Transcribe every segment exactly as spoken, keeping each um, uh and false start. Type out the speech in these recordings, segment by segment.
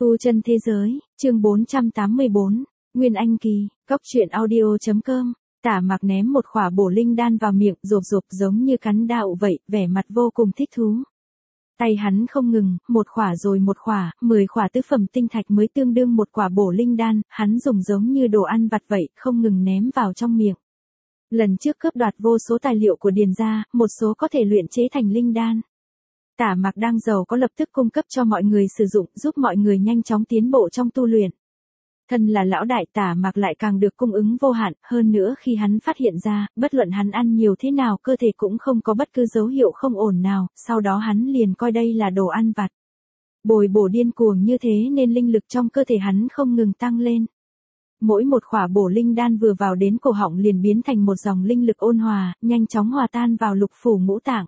Tu chân thế giới, chương bốn trăm tám mươi bốn, Nguyên Anh Kỳ, Cốc truyện audio.com, Tả Mạc ném một khỏa bổ linh đan vào miệng rộp rộp giống như cắn đao vậy, vẻ mặt vô cùng thích thú. Tay hắn không ngừng, một khỏa rồi một khỏa, mười khỏa tứ phẩm tinh thạch mới tương đương một quả bổ linh đan, hắn dùng giống như đồ ăn vặt vậy, không ngừng ném vào trong miệng. Lần trước cướp đoạt vô số tài liệu của Điền gia, một số có thể luyện chế thành linh đan. Tả Mạc đang giàu có lập tức cung cấp cho mọi người sử dụng, giúp mọi người nhanh chóng tiến bộ trong tu luyện. Thân là lão đại, Tả Mạc lại càng được cung ứng vô hạn, hơn nữa khi hắn phát hiện ra, bất luận hắn ăn nhiều thế nào cơ thể cũng không có bất cứ dấu hiệu không ổn nào, sau đó hắn liền coi đây là đồ ăn vặt. Bồi bổ điên cuồng như thế nên linh lực trong cơ thể hắn không ngừng tăng lên. Mỗi một khỏa bổ linh đan vừa vào đến cổ họng liền biến thành một dòng linh lực ôn hòa, nhanh chóng hòa tan vào lục phủ ngũ tạng.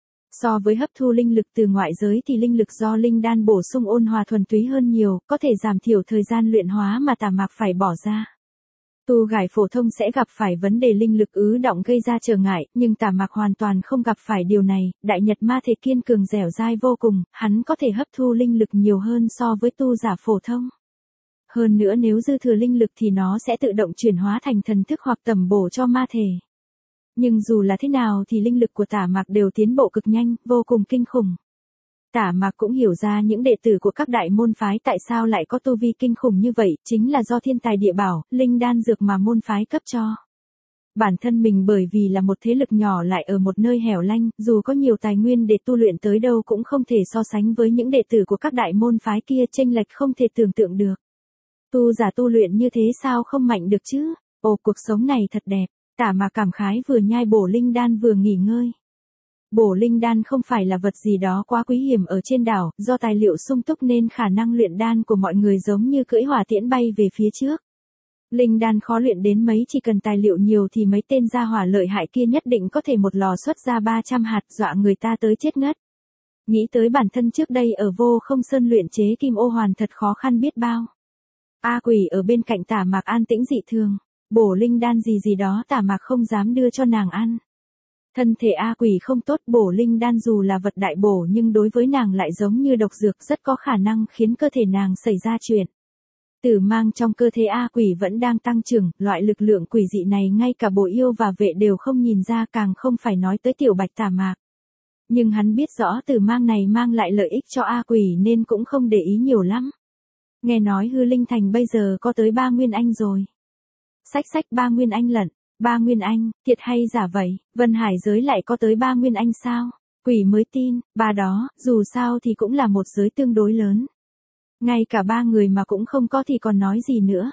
So với hấp thu linh lực từ ngoại giới thì linh lực do linh đan bổ sung ôn hòa thuần túy hơn nhiều, có thể giảm thiểu thời gian luyện hóa mà Tả Mạc phải bỏ ra. Tu gải phổ thông sẽ gặp phải vấn đề linh lực ứ đọng gây ra trở ngại, nhưng Tả Mạc hoàn toàn không gặp phải điều này, đại nhật ma thể kiên cường dẻo dai vô cùng, hắn có thể hấp thu linh lực nhiều hơn so với tu giả phổ thông. Hơn nữa nếu dư thừa linh lực thì nó sẽ tự động chuyển hóa thành thần thức hoặc tẩm bổ cho ma thể. Nhưng dù là thế nào thì linh lực của Tả Mạc đều tiến bộ cực nhanh, vô cùng kinh khủng. Tả Mạc cũng hiểu ra những đệ tử của các đại môn phái tại sao lại có tu vi kinh khủng như vậy, chính là do thiên tài địa bảo, linh đan dược mà môn phái cấp cho. Bản thân mình bởi vì là một thế lực nhỏ lại ở một nơi hẻo lánh, dù có nhiều tài nguyên để tu luyện tới đâu cũng không thể so sánh với những đệ tử của các đại môn phái kia, chênh lệch không thể tưởng tượng được. Tu giả tu luyện như thế sao không mạnh được chứ? Ồ, cuộc sống này thật đẹp. Tả Mạc cảm khái vừa nhai bổ linh đan vừa nghỉ ngơi. Bổ linh đan không phải là vật gì đó quá quý hiếm ở trên đảo, do tài liệu sung túc nên khả năng luyện đan của mọi người giống như cưỡi hỏa tiễn bay về phía trước. Linh đan khó luyện đến mấy, chỉ cần tài liệu nhiều thì mấy tên gia hỏa lợi hại kia nhất định có thể một lò xuất ra ba trăm hạt, dọa người ta tới chết ngất. Nghĩ tới bản thân trước đây ở Vô Không Sơn luyện chế kim ô hoàn thật khó khăn biết bao. A Quỷ ở bên cạnh Tả Mạc an tĩnh dị thường. Bổ linh đan gì gì đó Tả Mạc không dám đưa cho nàng ăn. Thân thể A Quỷ không tốt, bổ linh đan dù là vật đại bổ nhưng đối với nàng lại giống như độc dược, rất có khả năng khiến cơ thể nàng xảy ra chuyện. Tử mang trong cơ thể A Quỷ vẫn đang tăng trưởng, loại lực lượng quỷ dị này ngay cả Bổ Yêu và Vệ đều không nhìn ra, càng không phải nói tới Tiểu Bạch Tả Mạc. Nhưng hắn biết rõ tử mang này mang lại lợi ích cho A Quỷ nên cũng không để ý nhiều lắm. Nghe nói Hư Linh Thành bây giờ có tới ba Nguyên Anh rồi. Sách sách ba Nguyên Anh lận, ba Nguyên Anh, thiệt hay giả vậy, Vân Hải giới lại có tới ba Nguyên Anh sao? Quỷ mới tin, ba đó, dù sao thì cũng là một giới tương đối lớn. Ngay cả ba người mà cũng không có thì còn nói gì nữa.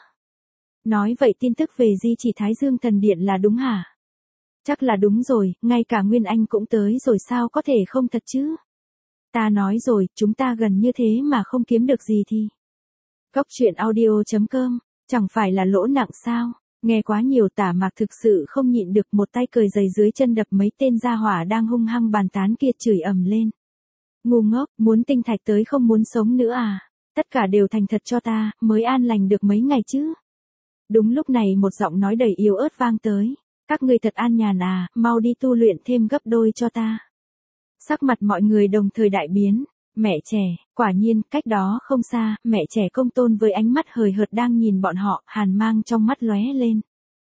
Nói vậy tin tức về Di Chỉ Thái Dương Thần Điện là đúng hả? Chắc là đúng rồi, ngay cả Nguyên Anh cũng tới rồi, sao có thể không thật chứ? Ta nói rồi, chúng ta gần như thế mà không kiếm được gì thì. Cốc truyện audio.com, chẳng phải là lỗ nặng sao? Nghe quá nhiều Tả Mạc thực sự không nhịn được, một tay cởi giày dưới chân đập mấy tên gia hỏa đang hung hăng bàn tán kia, chửi ầm lên. Ngu ngốc, muốn tinh thạch tới không muốn sống nữa à? Tất cả đều thành thật cho ta, mới an lành được mấy ngày chứ. Đúng lúc này một giọng nói đầy yếu ớt vang tới. Các ngươi thật an nhàn à, mau đi tu luyện thêm gấp đôi cho ta. Sắc mặt mọi người đồng thời đại biến. Mẹ trẻ, quả nhiên, cách đó không xa, mẹ trẻ Công Tôn với ánh mắt hời hợt đang nhìn bọn họ, hàn mang trong mắt lóe lên.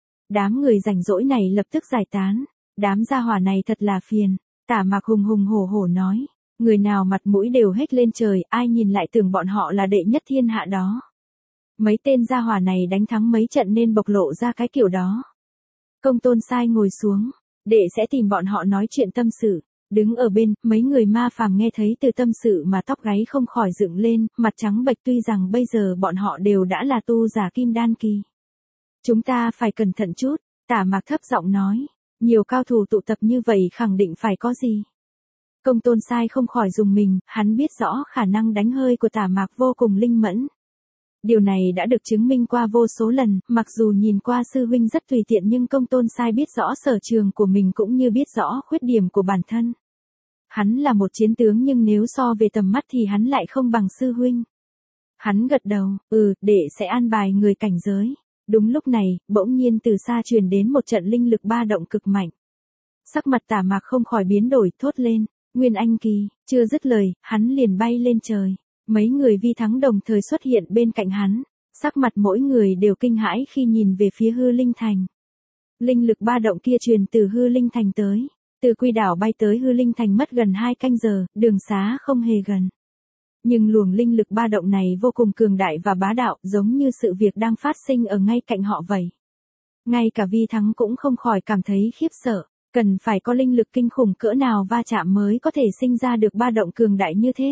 Đám người rảnh rỗi này lập tức giải tán. Đám gia hỏa này thật là phiền. Tả Mạc hùng hùng hổ hổ nói. Người nào mặt mũi đều hết lên trời, ai nhìn lại tưởng bọn họ là đệ nhất thiên hạ đó. Mấy tên gia hỏa này đánh thắng mấy trận nên bộc lộ ra cái kiểu đó. Công Tôn sai ngồi xuống, đệ sẽ tìm bọn họ nói chuyện tâm sự. Đứng ở bên, mấy người ma phàm nghe thấy từ tâm sự mà tóc gáy không khỏi dựng lên, mặt trắng bệch, tuy rằng bây giờ bọn họ đều đã là tu giả kim đan kỳ. Chúng ta phải cẩn thận chút, Tả Mạc thấp giọng nói, nhiều cao thủ tụ tập như vậy khẳng định phải có gì. Công Tôn sai không khỏi dùng mình, hắn biết rõ khả năng đánh hơi của Tả Mạc vô cùng linh mẫn. Điều này đã được chứng minh qua vô số lần, mặc dù nhìn qua sư huynh rất tùy tiện nhưng Công Tôn sai biết rõ sở trường của mình cũng như biết rõ khuyết điểm của bản thân. Hắn là một chiến tướng nhưng nếu so về tầm mắt thì hắn lại không bằng sư huynh. Hắn gật đầu, ừ, đệ sẽ an bài người cảnh giới. Đúng lúc này, bỗng nhiên từ xa truyền đến một trận linh lực ba động cực mạnh. Sắc mặt Tả Mạc không khỏi biến đổi, thốt lên, Nguyên Anh kỳ, chưa dứt lời, hắn liền bay lên trời. Mấy người vi thắng đồng thời xuất hiện bên cạnh hắn, sắc mặt mỗi người đều kinh hãi khi nhìn về phía hư linh thành. Linh lực ba động kia truyền từ hư linh thành tới, từ Quy Đảo bay tới hư linh thành mất gần hai canh giờ, đường xá không hề gần. Nhưng luồng linh lực ba động này vô cùng cường đại và bá đạo, giống như sự việc đang phát sinh ở ngay cạnh họ vậy. Ngay cả vi thắng cũng không khỏi cảm thấy khiếp sợ, cần phải có linh lực kinh khủng cỡ nào va chạm mới có thể sinh ra được ba động cường đại như thế.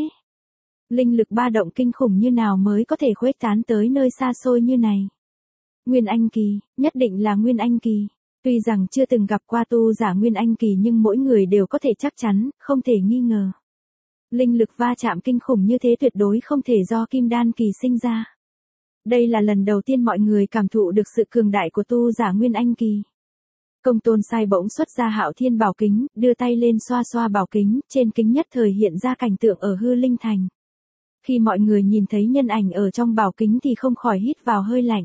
Linh lực ba động kinh khủng như nào mới có thể khuếch tán tới nơi xa xôi như này. Nguyên Anh Kỳ, nhất định là Nguyên Anh Kỳ. Tuy rằng chưa từng gặp qua tu giả Nguyên Anh Kỳ nhưng mỗi người đều có thể chắc chắn, không thể nghi ngờ. Linh lực va chạm kinh khủng như thế tuyệt đối không thể do Kim Đan Kỳ sinh ra. Đây là lần đầu tiên mọi người cảm thụ được sự cường đại của tu giả Nguyên Anh Kỳ. Công Tôn Sai bỗng xuất ra Hạo Thiên Bảo Kính, đưa tay lên xoa xoa bảo kính, trên kính nhất thời hiện ra cảnh tượng ở hư linh thành. Khi mọi người nhìn thấy nhân ảnh ở trong bảo kính thì không khỏi hít vào hơi lạnh.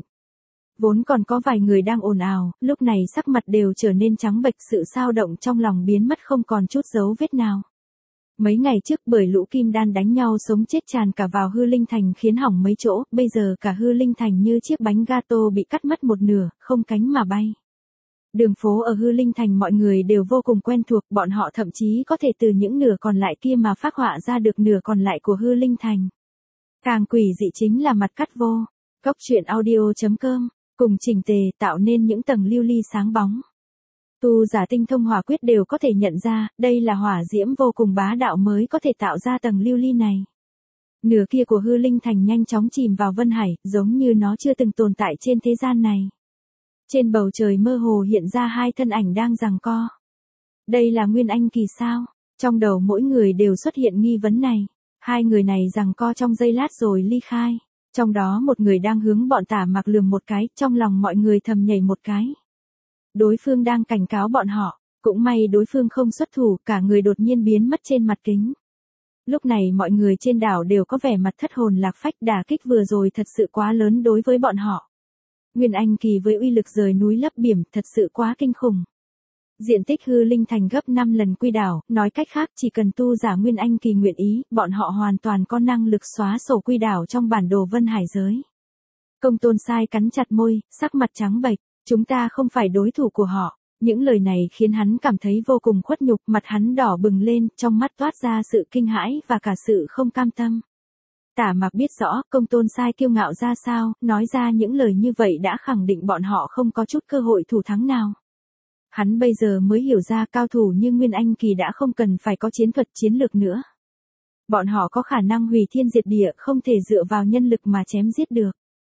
Vốn còn có vài người đang ồn ào, lúc này sắc mặt đều trở nên trắng bệch, sự xao động trong lòng biến mất không còn chút dấu vết nào. Mấy ngày trước bởi lũ kim đan đánh nhau sống chết tràn cả vào hư linh thành khiến hỏng mấy chỗ, bây giờ cả hư linh thành như chiếc bánh gato bị cắt mất một nửa, không cánh mà bay. Đường phố ở hư linh thành mọi người đều vô cùng quen thuộc, bọn họ thậm chí có thể từ những nửa còn lại kia mà phác họa ra được nửa còn lại của hư linh thành. Càng quỷ dị chính là mặt cắt vô. Cốc truyện audio chấm com, cùng chỉnh tề tạo nên những tầng lưu ly sáng bóng. Tu giả tinh thông hỏa quyết đều có thể nhận ra, đây là hỏa diễm vô cùng bá đạo mới có thể tạo ra tầng lưu ly này. Nửa kia của hư linh thành nhanh chóng chìm vào vân hải, giống như nó chưa từng tồn tại trên thế gian này. Trên bầu trời mơ hồ hiện ra hai thân ảnh đang giằng co. Đây là Nguyên Anh Kỳ sao? Trong đầu mỗi người đều xuất hiện nghi vấn này. Hai người này giằng co trong giây lát rồi ly khai. Trong đó một người đang hướng bọn Tả Mạc lườm một cái, trong lòng mọi người thầm nhảy một cái. Đối phương đang cảnh cáo bọn họ, cũng may đối phương không xuất thủ, cả người đột nhiên biến mất trên mặt kính. Lúc này mọi người trên đảo đều có vẻ mặt thất hồn lạc phách, đả kích vừa rồi thật sự quá lớn đối với bọn họ. Nguyên Anh Kỳ với uy lực rời núi lấp biển, thật sự quá kinh khủng. Diện tích hư linh thành gấp năm lần Quy Đảo, nói cách khác chỉ cần tu giả Nguyên Anh Kỳ nguyện ý, bọn họ hoàn toàn có năng lực xóa sổ Quy Đảo trong bản đồ Vân Hải giới. Công Tôn Sai cắn chặt môi, sắc mặt trắng bệch, chúng ta không phải đối thủ của họ. Những lời này khiến hắn cảm thấy vô cùng khuất nhục, mặt hắn đỏ bừng lên, trong mắt toát ra sự kinh hãi và cả sự không cam tâm. Tả Mạc biết rõ Công Tôn Sai kiêu ngạo ra sao, nói ra những lời như vậy đã khẳng định bọn họ không có chút cơ hội thủ thắng nào. Hắn bây giờ mới hiểu ra cao thủ như Nguyên Anh Kỳ đã không cần phải có chiến thuật chiến lược nữa. Bọn họ có khả năng hủy thiên diệt địa, không thể dựa vào nhân lực mà chém giết được.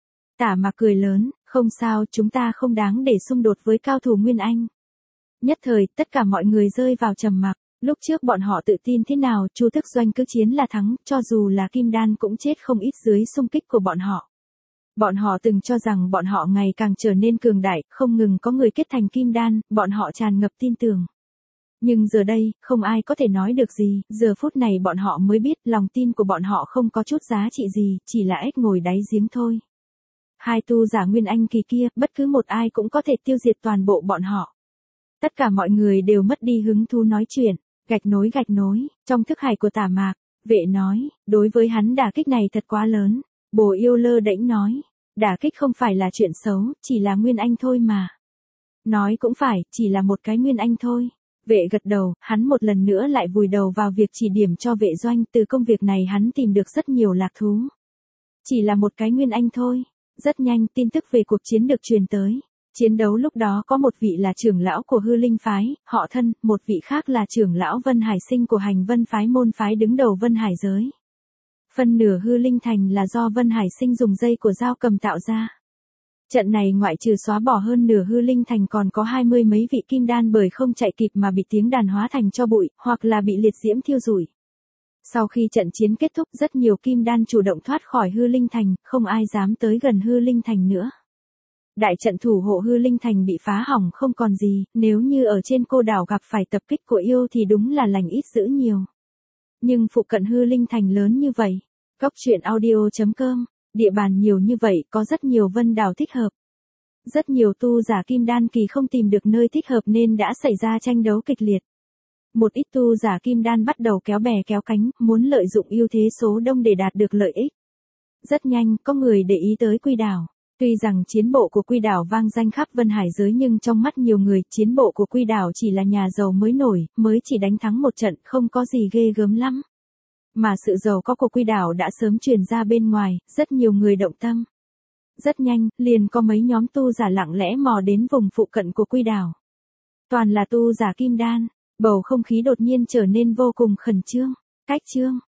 Tả Mạc cười lớn, không sao, chúng ta không đáng để xung đột với cao thủ Nguyên Anh. Nhất thời, tất cả mọi người rơi vào trầm mặc. Lúc trước bọn họ tự tin thế nào, Chu Thức Doanh cứ chiến là thắng, cho dù là Kim Đan cũng chết không ít dưới xung kích của bọn họ. Bọn họ từng cho rằng bọn họ ngày càng trở nên cường đại, không ngừng có người kết thành Kim Đan, bọn họ tràn ngập tin tưởng. Nhưng giờ đây, không ai có thể nói được gì, giờ phút này bọn họ mới biết lòng tin của bọn họ không có chút giá trị gì, chỉ là ếch ngồi đáy giếng thôi. Hai tu giả Nguyên Anh Kỳ kia, bất cứ một ai cũng có thể tiêu diệt toàn bộ bọn họ. Tất cả mọi người đều mất đi hứng thú nói chuyện, gạch nối gạch nối, trong thức hải của Tả Mạc, vệ nói, đối với hắn đả kích này thật quá lớn. Bồ Yêu lơ đễnh nói, đả kích không phải là chuyện xấu, chỉ là Nguyên Anh thôi mà. Nói cũng phải, chỉ là một cái Nguyên Anh thôi. Vệ gật đầu, hắn một lần nữa lại vùi đầu vào việc chỉ điểm cho Vệ Doanh, từ công việc này hắn tìm được rất nhiều lạc thú. Chỉ là một cái Nguyên Anh thôi. Rất nhanh, tin tức về cuộc chiến được truyền tới. Chiến đấu lúc đó có một vị là trưởng lão của hư linh phái, họ Thân, một vị khác là trưởng lão Vân Hải Sinh của hành Vân phái môn phái đứng đầu Vân Hải giới. Phân nửa hư linh thành là do Vân Hải Sinh dùng dây của dao cầm tạo ra. Trận này ngoại trừ xóa bỏ hơn nửa hư linh thành còn có hai mươi mấy vị kim đan bởi không chạy kịp mà bị tiếng đàn hóa thành cho bụi, hoặc là bị liệt diễm thiêu rụi. Sau khi trận chiến kết thúc rất nhiều kim đan chủ động thoát khỏi hư linh thành, không ai dám tới gần hư linh thành nữa. Đại trận thủ hộ hư linh thành bị phá hỏng không còn gì, nếu như ở trên cô đảo gặp phải tập kích của yêu thì đúng là lành ít dữ nhiều. Nhưng phụ cận hư linh thành lớn như vậy, cốc truyện audio chấm com, địa bàn nhiều như vậy có rất nhiều vân đảo thích hợp. Rất nhiều tu giả kim đan kỳ không tìm được nơi thích hợp nên đã xảy ra tranh đấu kịch liệt. Một ít tu giả kim đan bắt đầu kéo bè kéo cánh, muốn lợi dụng ưu thế số đông để đạt được lợi ích. Rất nhanh, có người để ý tới Quy Đảo. Tuy rằng chiến bộ của Quy Đảo vang danh khắp Vân Hải giới nhưng trong mắt nhiều người, chiến bộ của Quy Đảo chỉ là nhà giàu mới nổi, mới chỉ đánh thắng một trận, không có gì ghê gớm lắm. Mà sự giàu có của Quy Đảo đã sớm truyền ra bên ngoài, rất nhiều người động tâm. Rất nhanh, liền có mấy nhóm tu giả lặng lẽ mò đến vùng phụ cận của Quy Đảo. Toàn là tu giả kim đan, bầu không khí đột nhiên trở nên vô cùng khẩn trương. Cách chương